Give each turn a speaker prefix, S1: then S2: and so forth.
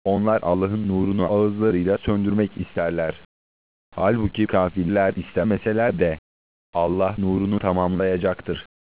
S1: Onlar Allah'ın nurunu ağızlarıyla söndürmek isterler. Halbuki kafirler istemeseler de Allah nurunu tamamlayacaktır.